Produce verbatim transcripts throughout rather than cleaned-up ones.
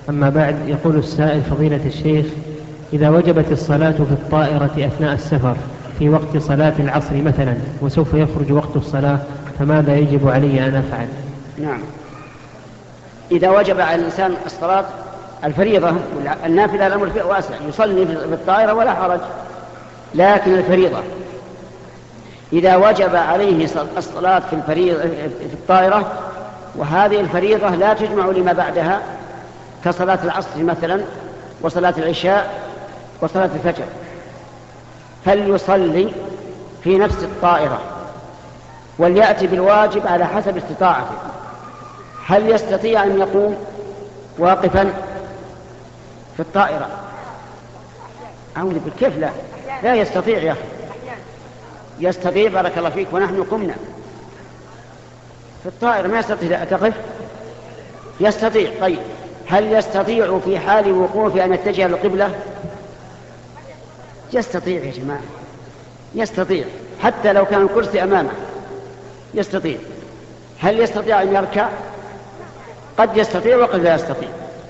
أما بعد، يقول السائل فضيلة الشيخ: إذا وجبت الصلاة في الطائرة أثناء السفر في وقت صلاة العصر مثلا وسوف يخرج وقت الصلاة، فماذا يجب علي أن أفعل؟ نعم، إذا وجب على الإنسان الصلاة الفريضة النافلة الأمر فيه واسع، يصلي في الطائرة ولا حرج، لكن الفريضة إذا وجب عليه الصلاة في الفريضة في الطائرة وهذه الفريضة لا تجمع لما بعدها كصلاة العصر مثلا وصلاة العشاء وصلاة الفجر، فليصلي في نفس الطائرة وليأتي بالواجب على حسب استطاعته. هل يستطيع أن يقوم واقفا في الطائرة؟ أعوذ بالكيف، لا لا يستطيع يا أخي. يستطيع، بارك الله فيك، ونحن قمنا في الطائرة ما يستطيع تقف؟ يستطيع. طيب هل يستطيع في حال وقوفه أن يتجه للقبلة؟ يستطيع يا جماعة، يستطيع حتى لو كان الكرسي أمامه يستطيع. هل يستطيع أن يركع؟ قد يستطيع وقد لا يستطيع.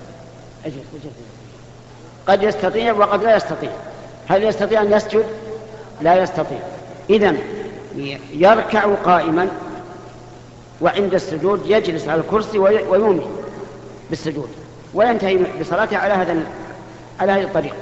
قد يستطيع وقد لا يستطيع. هل يستطيع أن يسجد؟ لا يستطيع. إذن يركع قائما، وعند السجود يجلس على الكرسي ويومي بالسجود وينتهي بصلاته على هذا على هذه الطريقة.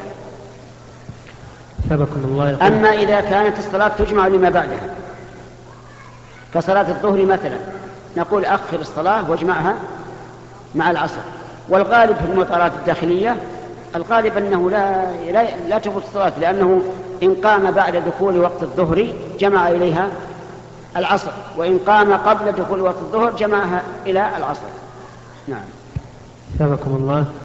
الله. أما إذا كانت الصلاة تجمع لما بعدها كصلاة الظهر مثلا، نقول أخر الصلاة واجمعها مع العصر. والغالب في المطارات الداخلية الغالب أنه لا, لا, لا تفوت الصلاة، لأنه إن قام بعد دخول وقت الظهر جمع إليها العصر، وإن قام قبل دخول وقت الظهر جمعها إلى العصر. نعم. سبحانك الله.